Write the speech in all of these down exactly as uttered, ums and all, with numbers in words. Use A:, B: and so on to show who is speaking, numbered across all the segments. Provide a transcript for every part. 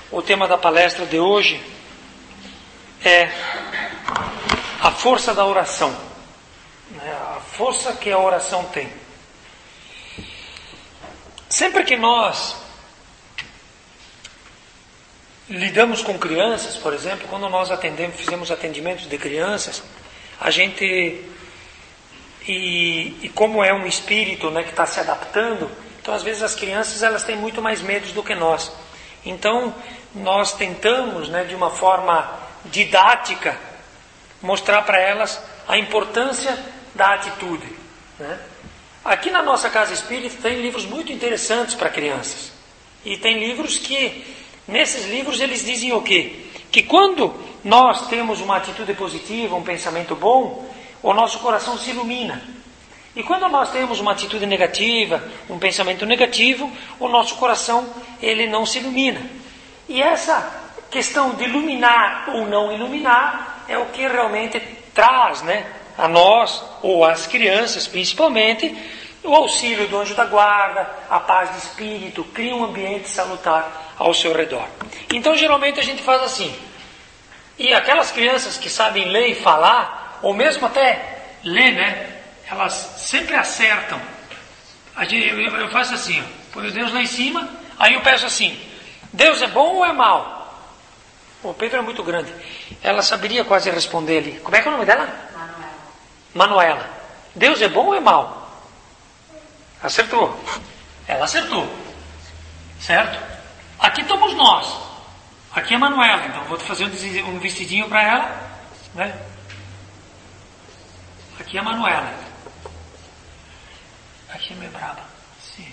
A: O tema da palestra de hoje é a força da oração, a força que a oração tem. Sempre que nós lidamos com crianças, por exemplo, quando nós atendemos, fizemos atendimentos de crianças, a gente, e, e como é um espírito, né, que está se adaptando, então às vezes as crianças elas têm muito mais medo do que nós. Então nós tentamos, né, de uma forma didática, mostrar para elas a importância da atitude, né? Aqui na nossa casa espírita tem livros muito interessantes para crianças. E tem livros que, nesses livros eles dizem o quê? Que quando nós temos uma atitude positiva, um pensamento bom, o nosso coração se ilumina. E quando nós temos uma atitude negativa, um pensamento negativo, o nosso coração ele não se ilumina. E essa questão de iluminar ou não iluminar é o que realmente traz, né, a nós, ou às crianças principalmente, o auxílio do anjo da guarda, a paz de espírito, cria um ambiente salutar ao seu redor. Então geralmente a gente faz assim. E aquelas crianças que sabem ler e falar, ou mesmo até ler, né, elas sempre acertam. Eu faço assim, põe Deus lá em cima, aí eu peço assim: Deus é bom ou é mau? O Pedro é muito grande. Ela saberia quase responder ali. Como é que é o nome dela?
B: Manuela.
A: Manuela. Deus é bom ou é mau? Acertou. Ela acertou. Certo? Aqui estamos nós. Aqui é a Manuela. Então vou fazer um vestidinho para ela, né? Aqui é a Manuela. Aqui é minha braba. Sim.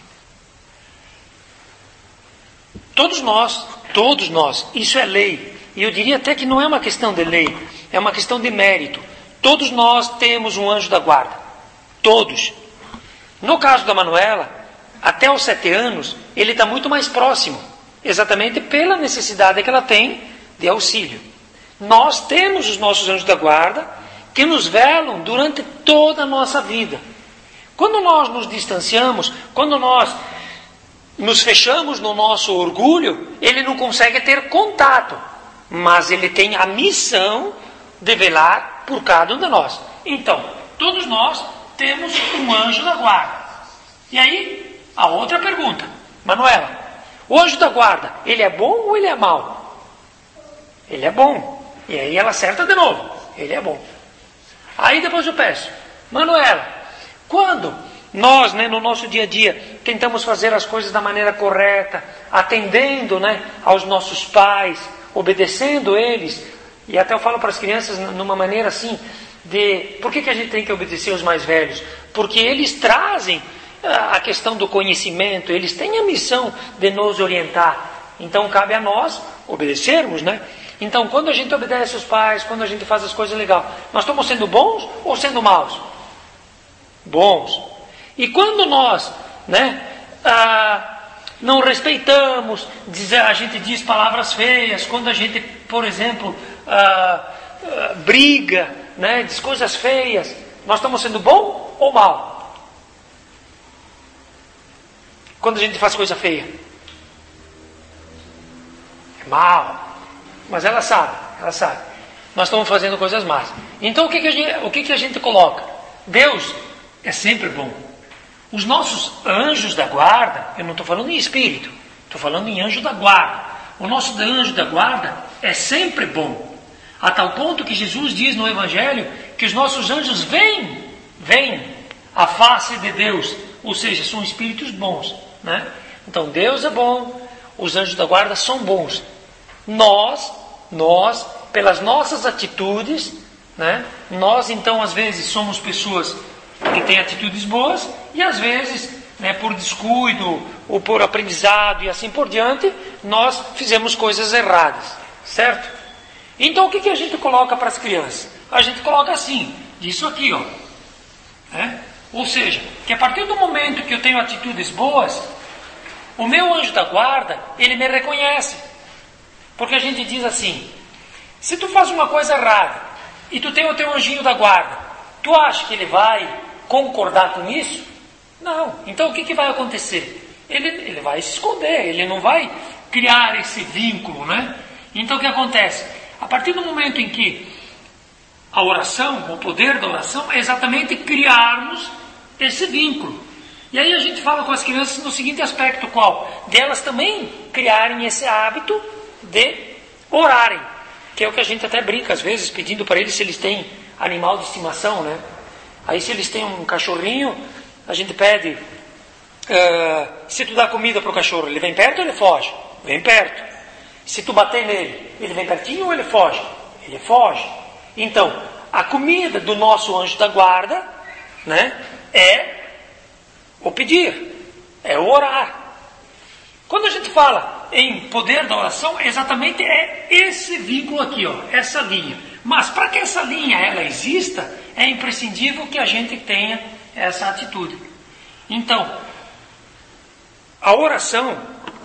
A: Todos nós, todos nós, isso é lei. E eu diria até que não é uma questão de lei, é uma questão de mérito. Todos nós temos um anjo da guarda. Todos. No caso da Manuela, até os sete anos, ele está muito mais próximo. Exatamente pela necessidade que ela tem de auxílio. Nós temos os nossos anjos da guarda que nos velam durante toda a nossa vida. Quando nós nos distanciamos, quando nós nos fechamos no nosso orgulho, ele não consegue ter contato. Mas ele tem a missão de velar por cada um de nós. Então, todos nós temos um anjo da guarda. E aí, a outra pergunta. Manuela, o anjo da guarda, ele é bom ou ele é mau? Ele é bom. E aí ela acerta de novo. Ele é bom. Aí depois eu peço: Manuela, quando nós, né, no nosso dia a dia, tentamos fazer as coisas da maneira correta, atendendo, né, aos nossos pais, obedecendo eles, e até eu falo para as crianças numa maneira assim, de por que, que a gente tem que obedecer os mais velhos? Porque eles trazem a questão do conhecimento, eles têm a missão de nos orientar. Então cabe a nós obedecermos, né? Então quando a gente obedece os pais, quando a gente faz as coisas legais, nós estamos sendo bons ou sendo maus? Bons. E quando nós, né, ah, não respeitamos, diz, a gente diz palavras feias, quando a gente, por exemplo, ah, ah, briga, né, diz coisas feias, nós estamos sendo bom ou mal? Quando a gente faz coisa feia, é mal. Mas ela sabe, ela sabe. Nós estamos fazendo coisas más. Então o que, que, a, gente, o que, que a gente coloca? Deus é sempre bom. Os nossos anjos da guarda, eu não estou falando em espírito, estou falando em anjo da guarda. O nosso anjo da guarda é sempre bom. A tal ponto que Jesus diz no Evangelho que os nossos anjos vêm, vêm à face de Deus. Ou seja, são espíritos bons, né? Então Deus é bom, os anjos da guarda são bons. Nós, nós, pelas nossas atitudes, né? Nós então às vezes somos pessoas que têm atitudes boas e às vezes, né, por descuido ou por aprendizado e assim por diante, nós fizemos coisas erradas, certo? Então o que, que a gente coloca para as crianças? A gente coloca assim, disso aqui, ó, né? Ou seja, que a partir do momento que eu tenho atitudes boas, o meu anjo da guarda, ele me reconhece. Porque a gente diz assim: se tu faz uma coisa errada e tu tem o teu anjinho da guarda, tu acha que ele vai concordar com isso? Não. Então o que, que vai acontecer? Ele, ele vai se esconder, ele não vai criar esse vínculo, né? Então o que acontece? A partir do momento em que a oração, o poder da oração é exatamente criarmos esse vínculo. E aí a gente fala com as crianças no seguinte aspecto, qual? Delas também criarem esse hábito de orarem, que é o que a gente até brinca às vezes, pedindo para eles se eles têm animal de estimação, né? Aí se eles têm um cachorrinho, a gente pede, uh, se tu dá comida para o cachorro, ele vem perto ou ele foge? Vem perto. Se tu bater nele, ele vem pertinho ou ele foge? Ele foge. Então, a comida do nosso anjo da guarda, né, é o pedir, é o orar. Quando a gente fala em poder da oração, exatamente é esse vínculo aqui, ó, essa linha. Mas para que essa linha ela exista, é imprescindível que a gente tenha essa atitude. Então, a oração,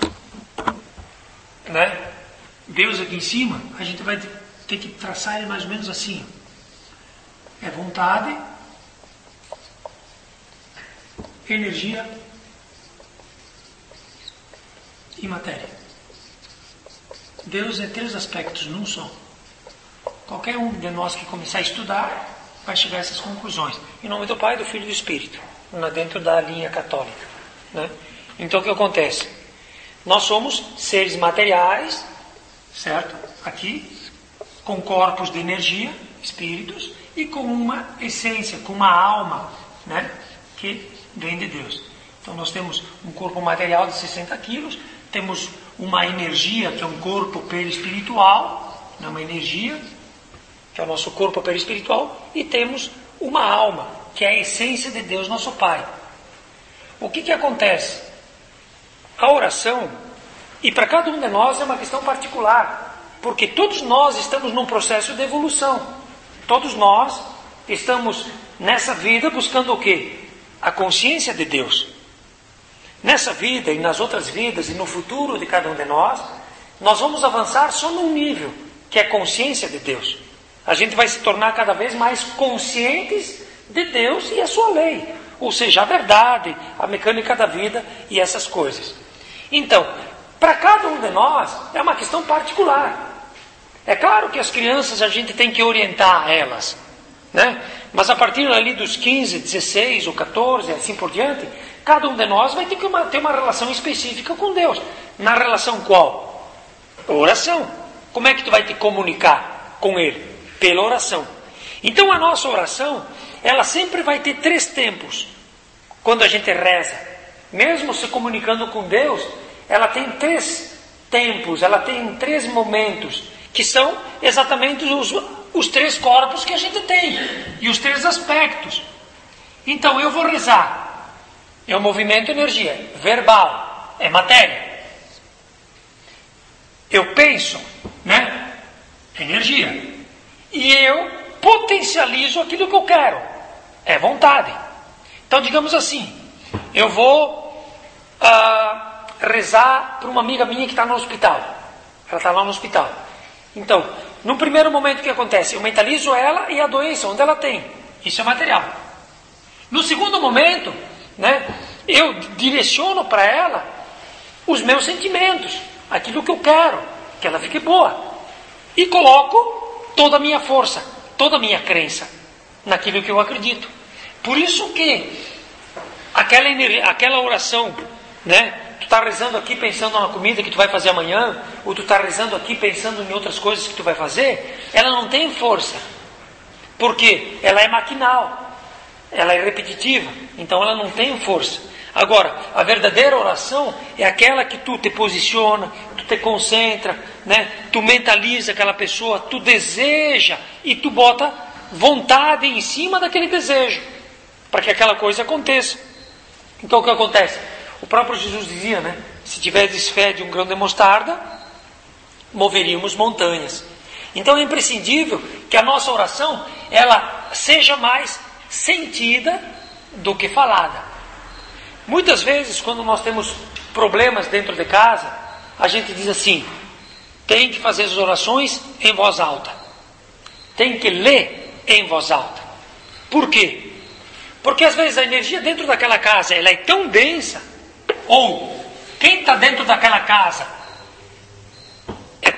A: né, Deus aqui em cima, a gente vai ter que traçar ele mais ou menos assim. É vontade, energia e matéria. Deus é três aspectos num só. Qualquer um de nós que começar a estudar vai chegar a essas conclusões. Em nome do Pai, do Filho e do Espírito, dentro da linha católica, né? Então o que acontece? Nós somos seres materiais, certo? Aqui, com corpos de energia, espíritos, e com uma essência, com uma alma, né, que vem de Deus. Então nós temos um corpo material de sessenta quilos, temos uma energia que é um corpo perispiritual, né, uma energia, que é o nosso corpo perispiritual, e temos uma alma, que é a essência de Deus, nosso Pai. O que que acontece? A oração, e para cada um de nós é uma questão particular, porque todos nós estamos num processo de evolução. Todos nós estamos nessa vida buscando o quê? A consciência de Deus. Nessa vida e nas outras vidas e no futuro de cada um de nós, nós vamos avançar só num nível, que é a consciência de Deus. A gente vai se tornar cada vez mais conscientes de Deus e a sua lei, ou seja, a verdade, a mecânica da vida e essas coisas. Então, para cada um de nós é uma questão particular. É claro que as crianças a gente tem que orientar elas, né? Mas a partir ali dos quinze, dezesseis ou catorze, assim por diante, cada um de nós vai ter que uma, ter uma relação específica com Deus. Na relação qual? Oração. Como é que tu vai te comunicar com Ele? Pela oração. Então a nossa oração, ela sempre vai ter três tempos. Quando a gente reza, mesmo se comunicando com Deus, ela tem três tempos, ela tem três momentos, que são exatamente os, os três corpos que a gente tem, e os três aspectos. Então eu vou rezar, é um movimento energia, verbal, é matéria. Eu penso, né? Energia. E eu potencializo aquilo que eu quero, é vontade. Então digamos assim, eu vou ah, rezar para uma amiga minha que está no hospital. Ela está lá no hospital. Então, no primeiro momento o que acontece? Eu mentalizo ela e a doença, onde ela tem. Isso é material. No segundo momento, né, eu direciono para ela os meus sentimentos, aquilo que eu quero, que ela fique boa. E coloco toda a minha força, toda a minha crença naquilo que eu acredito. Por isso que aquela, aquela oração, né? Tu está rezando aqui pensando na comida que tu vai fazer amanhã, ou tu está rezando aqui pensando em outras coisas que tu vai fazer, ela não tem força. Porque ela é maquinal, ela é repetitiva, então ela não tem força. Agora, a verdadeira oração é aquela que tu te posiciona, tu te concentra, né? Tu mentaliza aquela pessoa, tu deseja e tu bota vontade em cima daquele desejo, para que aquela coisa aconteça. Então o que acontece? O próprio Jesus dizia, né? Se tivesses fé de um grão de mostarda, moveríamos montanhas. Então é imprescindível que a nossa oração ela seja mais sentida do que falada. Muitas vezes, quando nós temos problemas dentro de casa, a gente diz assim, tem que fazer as orações em voz alta. Tem que ler em voz alta. Por quê? Porque às vezes a energia dentro daquela casa ela é tão densa, ou quem está dentro daquela casa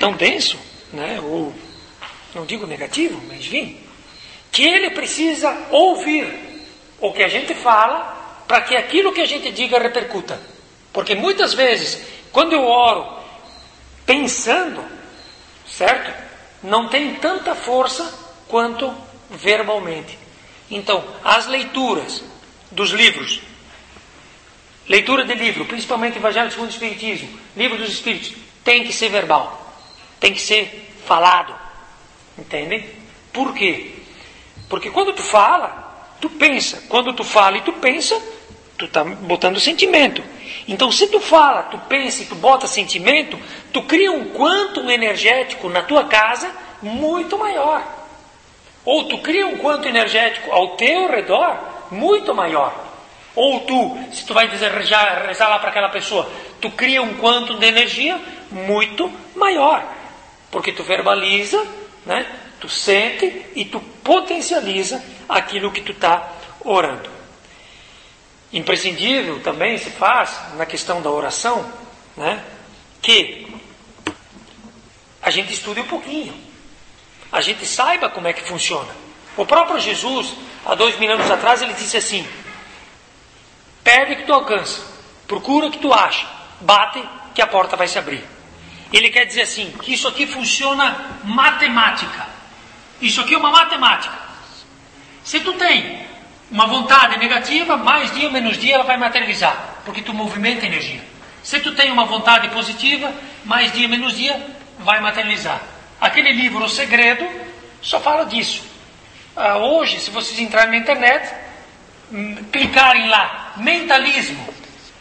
A: tão denso, né? Ou, não digo negativo, mas enfim, que ele precisa ouvir o que a gente fala para que aquilo que a gente diga repercuta. Porque muitas vezes, quando eu oro pensando, certo? Não tem tanta força quanto verbalmente. Então, as leituras dos livros, leitura de livro, principalmente Evangelho segundo o Espiritismo, Livro dos Espíritos, tem que ser verbal, tem que ser falado, entendem? Por quê? Porque quando tu fala, tu pensa, quando tu fala e tu pensa, tu está botando sentimento. Então, se tu fala, tu pensa e tu bota sentimento, tu cria um quantum energético na tua casa muito maior. Ou tu cria um quantum energético ao teu redor muito maior. Ou tu, se tu vai desejar, rezar lá para aquela pessoa, tu cria um quantum de energia muito maior. Porque tu verbaliza, né? Tu sente e tu potencializa aquilo que tu está orando. Imprescindível também se faz na questão da oração, né? Que a gente estude um pouquinho, a gente saiba como é que funciona. O próprio Jesus, há dois mil anos atrás, ele disse assim: pede que tu alcança, procura que tu acha, bate que a porta vai se abrir. Ele quer dizer assim, que isso aqui funciona matemática. Isso aqui é uma matemática. Se tu tem uma vontade negativa, mais dia ou menos dia ela vai materializar, porque tu movimenta energia. Se tu tem uma vontade positiva, mais dia ou menos dia vai materializar. Aquele livro O Segredo só fala disso. Ah, hoje, se vocês entrarem na internet, hum, clicarem lá, mentalismo.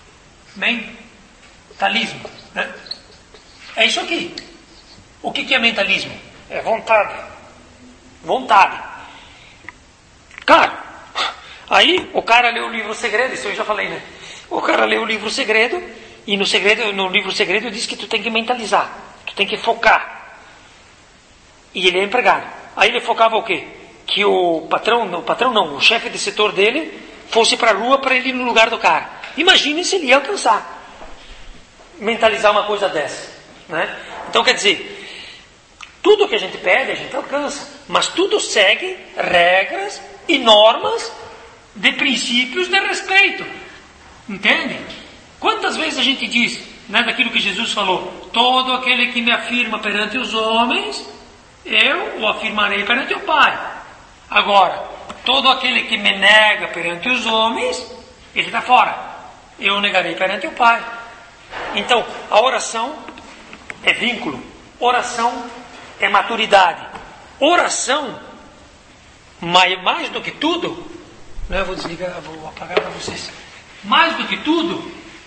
A: Mentalismo, né? É isso aqui. O que, que é mentalismo? É vontade. Vontade. Claro. Aí o cara lê o livro O Segredo, isso eu já falei, né? O cara lê o livro O Segredo, e no, segredo, no livro O Segredo diz que tu tem que mentalizar, tu tem que focar. E ele é empregado. Aí ele focava o quê? Que o patrão, o patrão não, o chefe de setor dele fosse para a rua para ele ir no lugar do cara. Imagine se ele ia alcançar. Mentalizar uma coisa dessa, né? Então quer dizer, tudo que a gente pede a gente alcança, mas tudo segue regras e normas de princípios de respeito. Entende? Quantas vezes a gente diz, né, daquilo que Jesus falou: todo aquele que me afirma perante os homens, eu o afirmarei perante o Pai. Agora, todo aquele que me nega perante os homens, ele está fora. Eu o negarei perante o Pai. Então, a oração é vínculo. Oração é maturidade. Oração, mais, mais do que tudo, né, eu vou desligar, vou apagar para vocês. Mais do que tudo,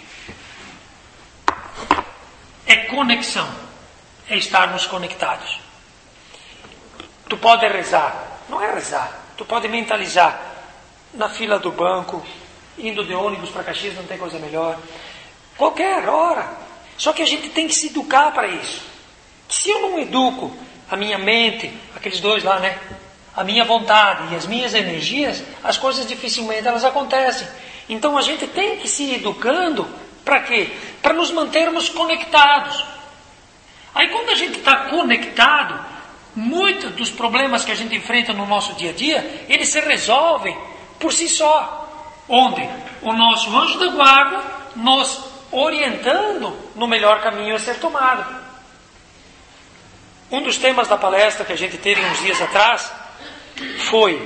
A: é conexão. É estarmos conectados. Tu pode rezar, não é rezar, tu pode mentalizar na fila do banco, indo de ônibus para Caxias, não tem coisa melhor. Qualquer hora. Só que a gente tem que se educar para isso. Se eu não educo a minha mente, aqueles dois lá, né? A minha vontade e as minhas energias, as coisas dificilmente elas acontecem. Então a gente tem que se ir educando para quê? Para nos mantermos conectados. Aí quando a gente está conectado, muitos dos problemas que a gente enfrenta no nosso dia a dia, eles se resolvem por si só. Onde? O nosso anjo da guarda nos orientando no melhor caminho a ser tomado. Um dos temas da palestra que a gente teve uns dias atrás foi,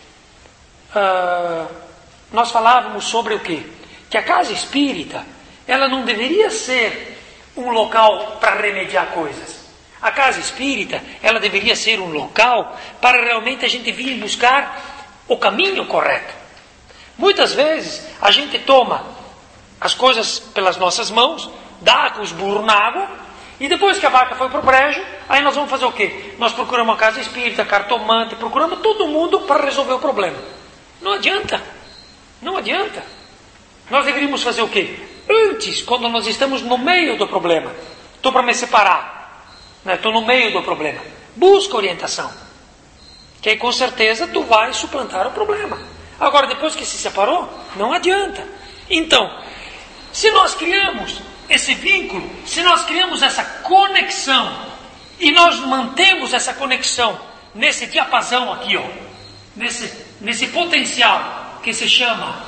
A: uh, nós falávamos sobre o quê? Que a casa espírita, ela não deveria ser um local para remediar coisas. A casa espírita, ela deveria ser um local para realmente a gente vir buscar o caminho correto. Muitas vezes a gente toma as coisas pelas nossas mãos, dá com os burros na água, e depois que a vaca foi para o brejo, aí nós vamos fazer o quê? Nós procuramos uma casa espírita, cartomante, procuramos todo mundo para resolver o problema. Não adianta. Não adianta. Nós deveríamos fazer o quê? Antes, quando nós estamos no meio do problema, estou para me separar, né? Estou no meio do problema, busca orientação, que aí com certeza tu vai suplantar o problema. Agora, depois que se separou, não adianta. Então, se nós criamos esse vínculo, se nós criamos essa conexão E nós mantemos essa conexão nesse diapasão aqui, ó, nesse, nesse potencial que se chama,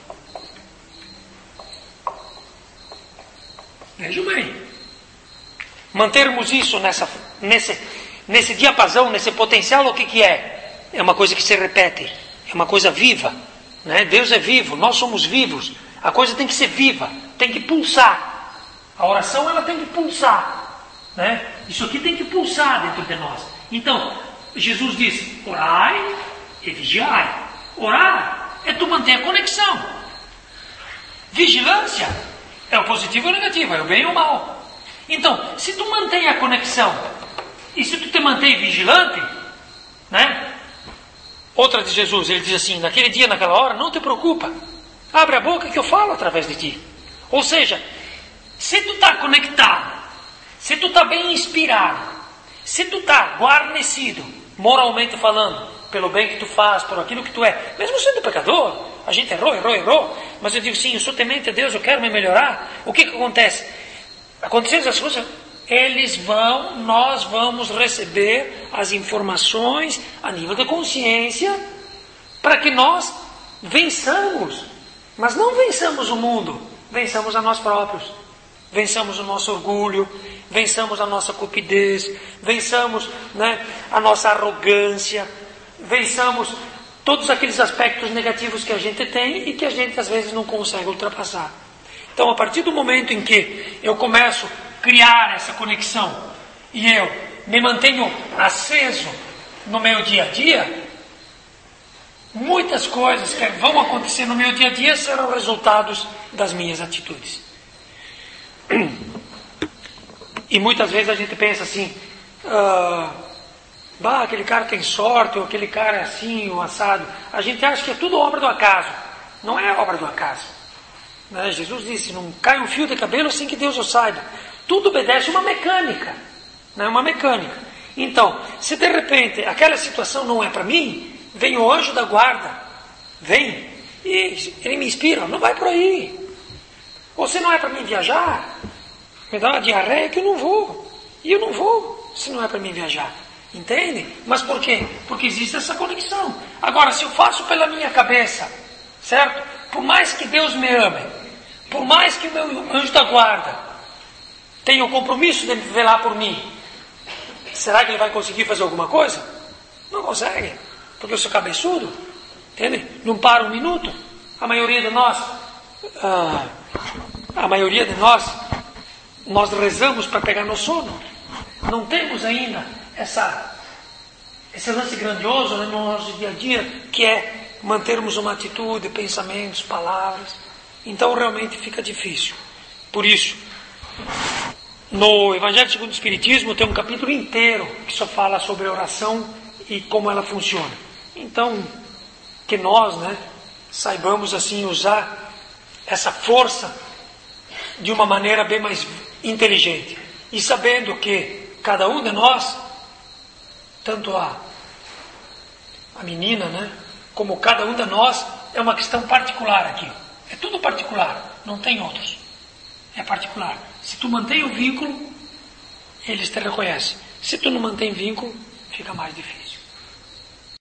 A: vejam bem, mantermos isso nessa, nesse, nesse diapasão, nesse potencial, o que, que é? É uma coisa que se repete, é uma coisa viva, né? Deus é vivo, nós somos vivos, a coisa tem que ser viva, tem que pulsar, a oração ela tem que pulsar, né? Isso aqui tem que pulsar dentro de nós. Então, Jesus disse, orai e vigiai. Orar é tu manter a conexão. Vigilância é o positivo e o negativo, é o bem e o mal. Então, se tu mantém a conexão e se tu te mantém vigilante, né? Outra de Jesus, ele diz assim, naquele dia, naquela hora, não te preocupa, abre a boca que eu falo através de ti. Ou seja, se tu está conectado, se tu está bem inspirado, se tu está guarnecido, moralmente falando, pelo bem que tu faz, por aquilo que tu é, mesmo sendo pecador, a gente errou, errou, errou, mas eu digo sim, eu sou temente a Deus, eu quero me melhorar, o que que acontece? Acontecendo essas coisas, eles vão, nós vamos receber as informações a nível de consciência para que nós vençamos, mas não vençamos o mundo, vençamos a nós próprios, vençamos o nosso orgulho, vençamos a nossa cupidez, vençamos, né, a nossa arrogância, vençamos todos aqueles aspectos negativos que a gente tem e que a gente às vezes não consegue ultrapassar. Então, a partir do momento em que eu começo a criar essa conexão e eu me mantenho aceso no meu dia a dia, muitas coisas que vão acontecer no meu dia a dia serão resultados das minhas atitudes. E muitas vezes a gente pensa assim, ah, bah, aquele cara tem sorte, ou aquele cara é assim, ou assado. A gente acha que é tudo obra do acaso. Não é obra do acaso. Né? Jesus disse, não cai um fio de cabelo sem que Deus o saiba. Tudo obedece uma mecânica. Né? Uma mecânica. Então, se de repente aquela situação não é para mim, vem o anjo da guarda, vem, e ele me inspira, não vai por aí. Ou se não é para mim viajar, me dá uma diarreia que eu não vou. E eu não vou, se não é para mim viajar. Entende? Mas por quê? Porque existe essa conexão. Agora, se eu faço pela minha cabeça, certo? Por mais que Deus me ame, por mais que o meu anjo da guarda tenha o compromisso de velar por mim, será que ele vai conseguir fazer alguma coisa? Não consegue. Porque eu sou cabeçudo. Entende? Não para um minuto. A maioria de nós, ah, a maioria de nós, nós rezamos para pegar no sono. Não temos ainda essa, esse lance grandioso, né, no nosso dia a dia, que é mantermos uma atitude, pensamentos, palavras. Então realmente fica difícil. Por isso, no Evangelho segundo o Espiritismo tem um capítulo inteiro que só fala sobre a oração e como ela funciona. Então, que nós, né, saibamos assim usar essa força de uma maneira bem mais inteligente. E sabendo que cada um de nós, tanto a, a menina, né, como cada um de nós, é uma questão particular aqui. É tudo particular, não tem outros. É particular. Se tu mantém o vínculo, eles te reconhecem. Se tu não mantém vínculo, fica mais difícil.